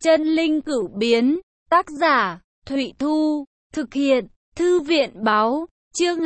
Chân linh cửu biến, tác giả, Thụy Thu, thực hiện, Thư viện báo, chương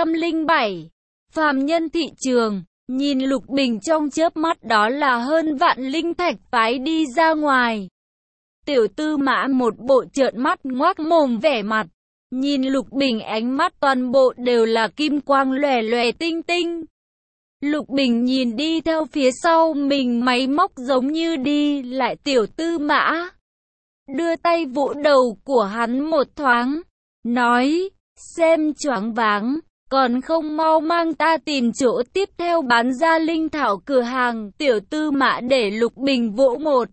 207. Phàm nhân thị trường, nhìn Lục Bình trong chớp mắt đó là hơn vạn linh thạch phái đi ra ngoài. Tiểu Tư Mã một bộ trợn mắt ngoác mồm vẻ mặt, nhìn Lục Bình ánh mắt toàn bộ đều là kim quang lòe lòe tinh tinh. Lục Bình nhìn đi theo phía sau mình máy móc giống như đi lại Tiểu Tư Mã. Đưa tay vỗ đầu của hắn một thoáng, nói, xem choáng váng, còn không mau mang ta tìm chỗ tiếp theo bán ra linh thảo cửa hàng. Tiểu Tư Mã để Lục Bình vỗ một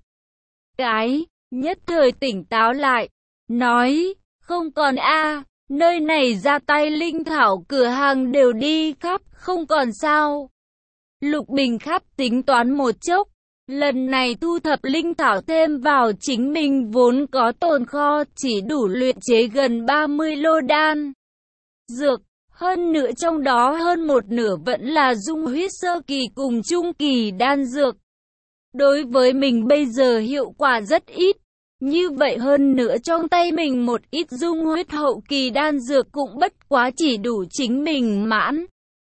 cái, nhất thời tỉnh táo lại, nói, không còn nơi này ra tay linh thảo cửa hàng đều đi khắp, không còn sao. Lục Bình khắp tính toán một chốc, lần này thu thập linh thảo thêm vào chính mình vốn có tồn kho chỉ đủ luyện chế gần 30 lô đan dược, hơn nữa trong đó hơn một nửa vẫn là dung huyết sơ kỳ cùng trung kỳ đan dược. Đối với mình bây giờ hiệu quả rất ít, như vậy hơn nữa trong tay mình một ít dung huyết hậu kỳ đan dược cũng bất quá chỉ đủ chính mình mãn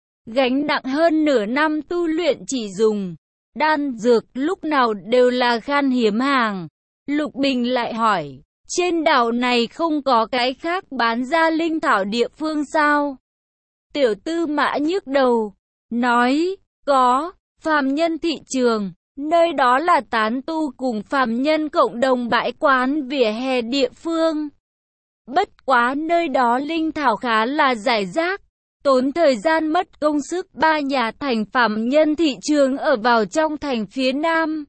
gánh nặng hơn nửa năm tu luyện, chỉ dùng đan dược lúc nào đều là khan hiếm hàng. Lục Bình lại hỏi, trên đảo này không có cái khác bán ra linh thảo địa phương sao? Tiểu Tư Mã nhức đầu, nói, có, phàm nhân thị trường, nơi đó là tán tu cùng phàm nhân cộng đồng bãi quán vỉa hè địa phương. Bất quá nơi đó linh thảo khá là rải rác, tốn thời gian mất công sức. Ba nhà thành phàm nhân thị trường ở vào trong thành phía nam.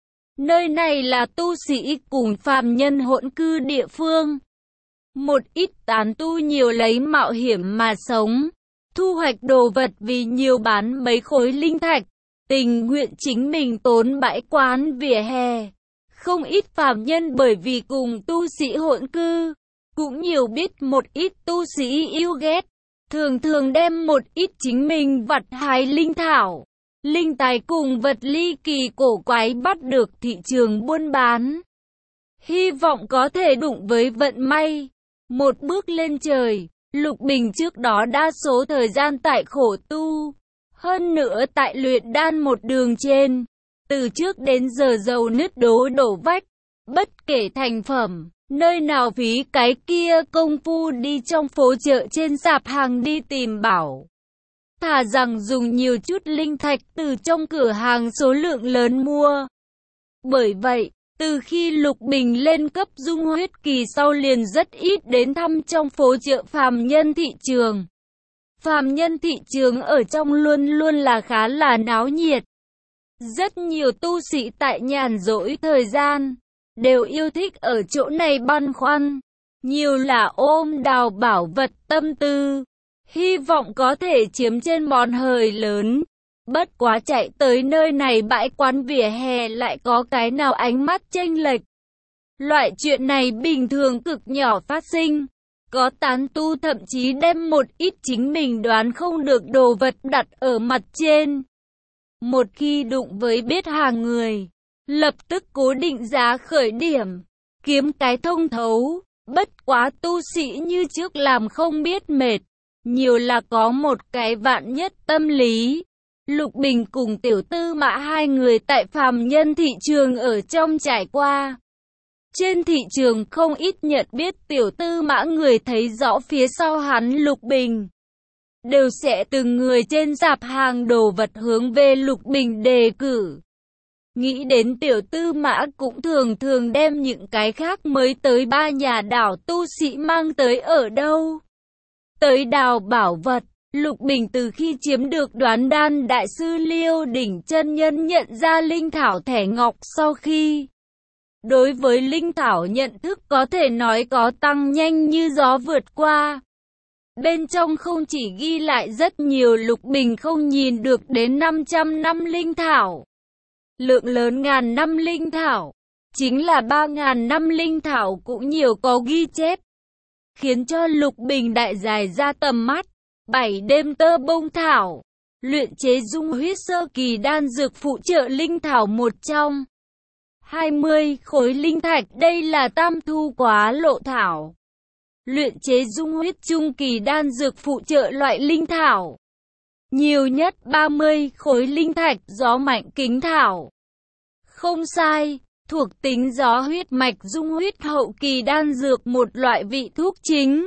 Nơi này là tu sĩ cùng phàm nhân hỗn cư địa phương. Một ít tán tu nhiều lấy mạo hiểm mà sống, thu hoạch đồ vật vì nhiều bán mấy khối linh thạch, tình nguyện chính mình tốn bãi quán vỉa hè. Không ít phàm nhân bởi vì cùng tu sĩ hỗn cư, cũng nhiều biết một ít tu sĩ yêu ghét, thường thường đem một ít chính mình vặt hái linh thảo, linh tài cùng vật ly kỳ cổ quái bắt được thị trường buôn bán. Hy vọng có thể đụng với vận may, một bước lên trời. Lục Bình trước đó đa số thời gian tại khổ tu, hơn nữa tại luyện đan một đường trên, từ trước đến giờ dầu nứt đổ vách, bất kể thành phẩm, nơi nào phí cái kia công phu đi trong phố chợ trên sạp hàng đi tìm bảo. Thà rằng dùng nhiều chút linh thạch từ trong cửa hàng số lượng lớn mua. Bởi vậy, từ khi Lục Bình lên cấp dung huyết kỳ sau liền rất ít đến thăm trong phố chợ phàm nhân thị trường. Phàm nhân thị trường ở trong luôn luôn là khá là náo nhiệt. Rất nhiều tu sĩ tại nhàn rỗi thời gian đều yêu thích ở chỗ này băn khoăn, nhiều là ôm đào bảo vật tâm tư, hy vọng có thể chiếm trên món hời lớn. Bất quá chạy tới nơi này bãi quán vỉa hè lại có cái nào ánh mắt chênh lệch. Loại chuyện này bình thường cực nhỏ phát sinh. Có tán tu thậm chí đem một ít chính mình đoán không được đồ vật đặt ở mặt trên. Một khi đụng với biết hàng người, lập tức cố định giá khởi điểm, kiếm cái thông thấu. Bất quá tu sĩ như trước làm không biết mệt, nhiều là có một cái vạn nhất tâm lý. Lục Bình cùng Tiểu Tư Mã hai người tại phàm nhân thị trường ở trong trải qua. Trên thị trường không ít nhận biết Tiểu Tư Mã người thấy rõ phía sau hắn Lục Bình, đều sẽ từng người trên sạp hàng đồ vật hướng về Lục Bình đề cử. Nghĩ đến Tiểu Tư Mã cũng thường thường đem những cái khác mới tới ba nhà đảo tu sĩ mang tới ở đâu. Tới đào bảo vật. Lục Bình từ khi chiếm được Đoán Đan đại sư Liêu Đỉnh chân nhân nhận ra linh thảo thẻ ngọc sau khi, đối với linh thảo nhận thức có thể nói có tăng nhanh như gió vượt qua. Bên trong không chỉ ghi lại rất nhiều Lục Bình không nhìn được đến 500 năm linh thảo, lượng lớn ngàn năm linh thảo, chính là 3.000 năm linh thảo cũng nhiều có ghi chép, khiến cho Lục Bình đại dài ra tầm mắt. 7 đêm tơ bông thảo, luyện chế dung huyết sơ kỳ đan dược phụ trợ linh thảo một trong 20 khối linh thạch, đây là tam thu quá lộ thảo. Luyện chế dung huyết trung kỳ đan dược phụ trợ loại linh thảo. Nhiều nhất 30 khối linh thạch, gió mạnh kính thảo. Không sai, thuộc tính gió huyết mạch dung huyết hậu kỳ đan dược, một loại vị thuốc chính.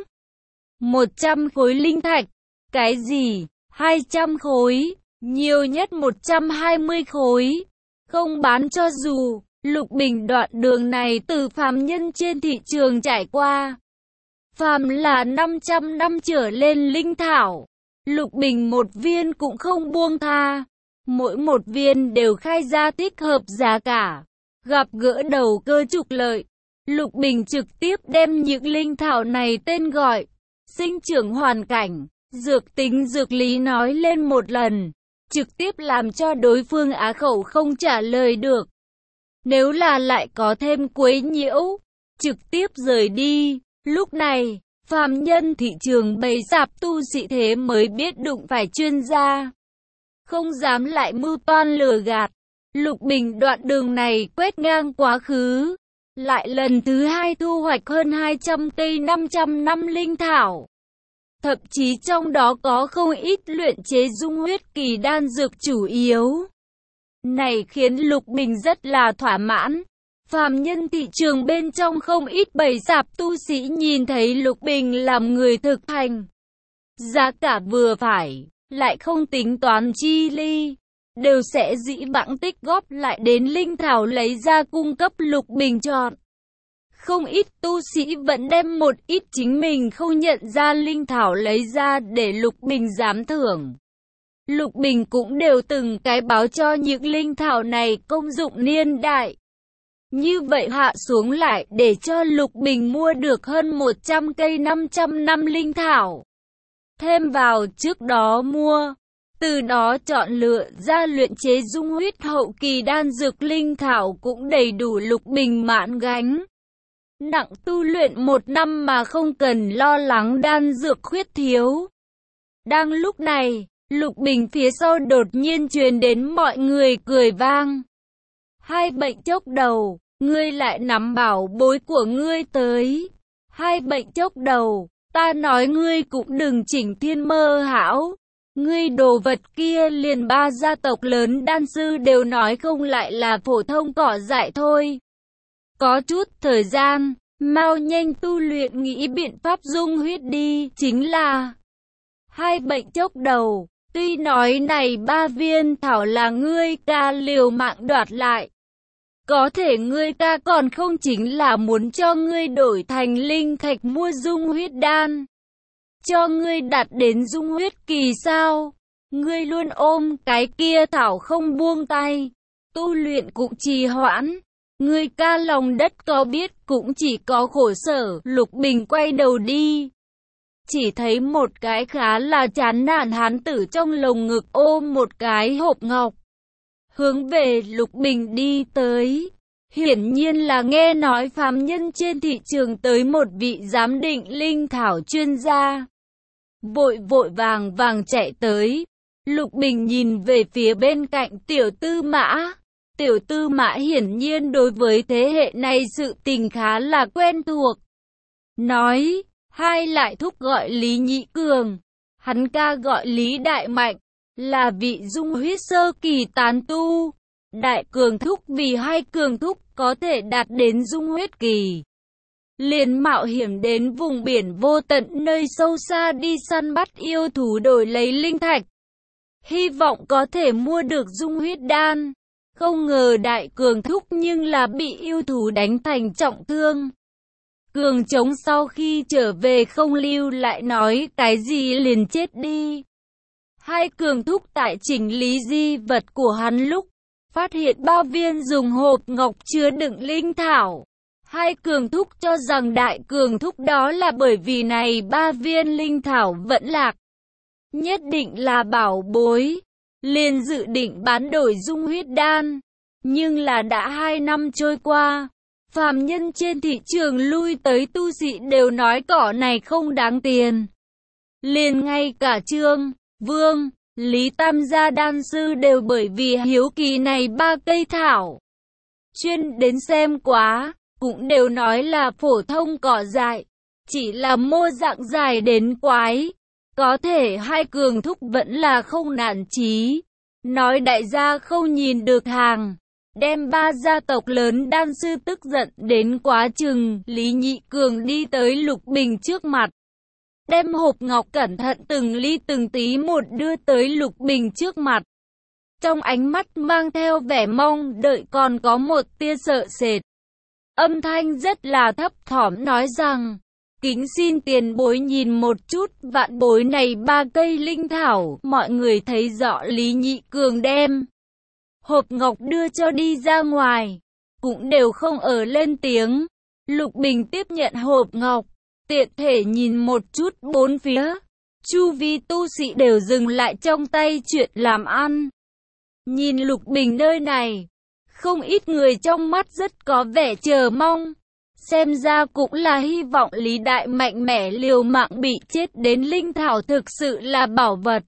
100 khối linh thạch. Cái gì? 200 khối, nhiều nhất 120 khối. Không bán cho dù. Lục Bình đoạn đường này từ phàm nhân trên thị trường trải qua. Phàm là 500 năm trở lên linh thảo, Lục Bình một viên cũng không buông tha. Mỗi một viên đều khai ra thích hợp giá cả. Gặp gỡ đầu cơ trục lợi, Lục Bình trực tiếp đem những linh thảo này tên gọi, sinh trưởng hoàn cảnh, dược tính dược lý nói lên một lần, trực tiếp làm cho đối phương á khẩu không trả lời được. Nếu là lại có thêm quấy nhiễu, trực tiếp rời đi. Lúc này, phàm nhân thị trường bày rạp tu sĩ thế mới biết đụng phải chuyên gia. Không dám lại mưu toan lừa gạt. Lục Bình đoạn đường này quét ngang quá khứ. Lại lần thứ hai thu hoạch hơn 200 cây 500 năm linh thảo. Thậm chí trong đó có không ít luyện chế dung huyết kỳ đan dược chủ yếu. Này khiến Lục Bình rất là thỏa mãn. Phàm nhân thị trường bên trong không ít bầy rạp tu sĩ nhìn thấy Lục Bình làm người thực hành. Giá cả vừa phải, lại không tính toán chi ly, đều sẽ dĩ vãng tích góp lại đến linh thảo lấy ra cung cấp Lục Bình chọn. Không ít tu sĩ vẫn đem một ít chính mình không nhận ra linh thảo lấy ra để Lục Bình giám thưởng. Lục Bình cũng đều từng cái báo cho những linh thảo này công dụng niên đại. Như vậy hạ xuống lại để cho Lục Bình mua được hơn 100 cây 500 năm linh thảo. Thêm vào trước đó mua, từ đó chọn lựa ra luyện chế dung huyết hậu kỳ đan dược linh thảo cũng đầy đủ Lục Bình mãn gánh. Nặng tu luyện 1 năm mà không cần lo lắng đan dược khuyết thiếu. Đang lúc này, Lục Bình phía sau đột nhiên truyền đến mọi người cười vang. Hai bệnh chốc đầu, ngươi lại nắm bảo bối của ngươi tới. Hai bệnh chốc đầu, ta nói ngươi cũng đừng chỉnh thiên mơ hão. Ngươi đồ vật kia liền 3 gia tộc lớn đan sư đều nói không lại là phổ thông cỏ dại thôi. Có chút thời gian, mau nhanh tu luyện nghĩ biện pháp dung huyết đi, chính là hai bệnh chốc đầu. Tuy nói này 3 viên thảo là ngươi ca liều mạng đoạt lại, có thể ngươi ca còn không chính là muốn cho ngươi đổi thành linh thạch mua dung huyết đan, cho ngươi đạt đến dung huyết kỳ sao? Ngươi luôn ôm cái kia thảo không buông tay, tu luyện cũng trì hoãn, ngươi ca lòng đất có biết cũng chỉ có khổ sở. Lục Bình quay đầu đi, chỉ thấy một cái khá là chán nản hán tử trong lồng ngực ôm một cái hộp ngọc, hướng về Lục Bình đi tới. Hiển nhiên là nghe nói phàm nhân trên thị trường tới một vị giám định linh thảo chuyên gia. Vội vàng chạy tới. Lục Bình nhìn về phía bên cạnh Tiểu Tư Mã. Tiểu Tư Mã hiển nhiên đối với thế hệ này sự tình khá là quen thuộc. Nói, hai lại thúc gọi Lý Nhị Cường. Hắn ca gọi Lý Đại Mạnh, là vị dung huyết sơ kỳ tán tu. Đại Cường thúc vì hai Cường thúc có thể đạt đến dung huyết kỳ, liền mạo hiểm đến vùng biển vô tận nơi sâu xa đi săn bắt yêu thú đổi lấy linh thạch, hy vọng có thể mua được dung huyết đan. Không ngờ Đại Cường thúc nhưng là bị yêu thú đánh thành trọng thương. Cường trống sau khi trở về không lưu lại nói cái gì liền chết đi. Hai Cường thúc tại chỉnh lý di vật của hắn lúc phát hiện 3 viên dùng hộp ngọc chứa đựng linh thảo. Hai Cường thúc cho rằng Đại Cường thúc đó là bởi vì này 3 viên linh thảo vẫn lạc, nhất định là bảo bối, liền dự định bán đổi dung huyết đan. Nhưng là đã 2 năm trôi qua, phàm nhân trên thị trường lui tới tu sĩ đều nói cỏ này không đáng tiền. Liền ngay cả Trương, Vương, Lý tam gia đan sư đều bởi vì hiếu kỳ này 3 cây thảo. chuyên đến xem quá, cũng đều nói là phổ thông cỏ dại, chỉ là mô dạng dài đến quái. Có thể hai cường thúc vẫn là không nản chí, nói đại gia không nhìn được hàng, đem ba gia tộc lớn đan sư tức giận đến quá chừng. Lý Nhị Cường đi tới Lục Bình trước mặt, đem hộp ngọc cẩn thận từng ly từng tí một đưa tới Lục Bình trước mặt. Trong ánh mắt mang theo vẻ mong đợi còn có một tia sợ sệt. Âm thanh rất là thấp thỏm nói rằng, kính xin tiền bối nhìn một chút, vạn bối này ba cây linh thảo. Mọi người thấy rõ Lý Nhị Cường đem hộp ngọc đưa cho đi ra ngoài, cũng đều không ở lên tiếng. Lục Bình tiếp nhận hộp ngọc, tiện thể nhìn một chút bốn phía, chu vi tu sĩ đều dừng lại trong tay chuyện làm ăn. Nhìn Lục Bình nơi này, không ít người trong mắt rất có vẻ chờ mong. Xem ra cũng là hy vọng Lý Đại mạnh mẽ liều mạng bị chết đến linh thảo thực sự là bảo vật.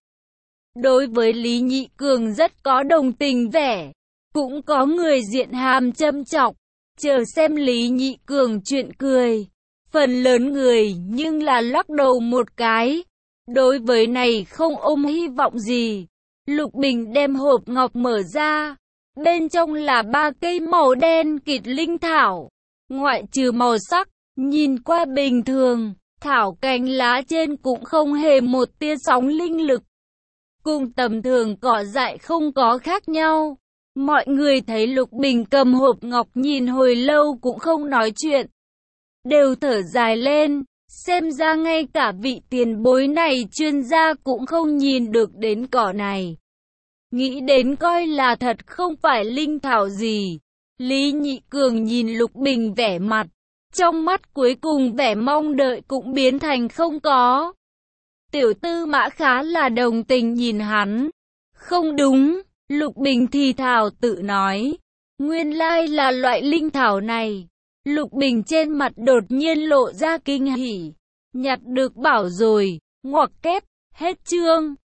Đối với Lý Nhị Cường rất có đồng tình vẻ, cũng có người diện hàm châm chọc, chờ xem Lý Nhị Cường chuyện cười. Phần lớn người nhưng là lắc đầu một cái, đối với này không ôm hy vọng gì. Lục Bình đem hộp ngọc mở ra, bên trong là ba cây màu đen kịt linh thảo. Ngoại trừ màu sắc, nhìn qua bình thường, thảo cành lá trên cũng không hề một tia sóng linh lực. Cùng tầm thường cỏ dại không có khác nhau. Mọi người thấy Lục Bình cầm hộp ngọc nhìn hồi lâu cũng không nói chuyện, đều thở dài lên. Xem ra ngay cả vị tiền bối này chuyên gia cũng không nhìn được đến cỏ này. Nghĩ đến coi là thật không phải linh thảo gì. Lý Nhị Cường nhìn Lục Bình vẻ mặt, trong mắt cuối cùng vẻ mong đợi cũng biến thành không có. Tiểu Tư Mã khá là đồng tình nhìn hắn. Không đúng, Lục Bình thì thào tự nói, nguyên lai là loại linh thảo này. Lục Bình trên mặt đột nhiên lộ ra kinh hỉ, nhặt được bảo rồi, ngoặc kép, hết chương.